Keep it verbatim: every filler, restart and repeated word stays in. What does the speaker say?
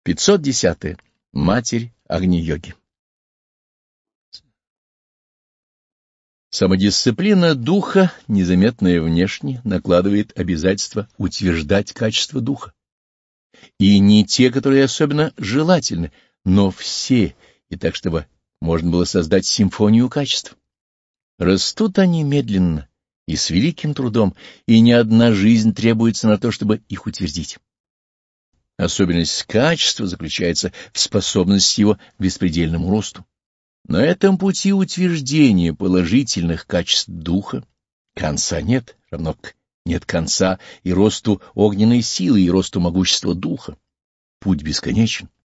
пятьсот десятое. Матерь Агни-йоги. Самодисциплина духа, незаметная внешне, накладывает обязательство утверждать качество духа. И не те, которые особенно желательны, но все, и так, чтобы можно было создать симфонию качеств. Растут они медленно и с великим трудом, и не одна жизнь требуется на то, чтобы их утвердить. Особенность качества заключается в способности его к беспредельному росту. На этом пути утверждения положительных качеств духа конца нет, равно как нет конца и росту огненной силы, и росту могущества духа. Путь бесконечен.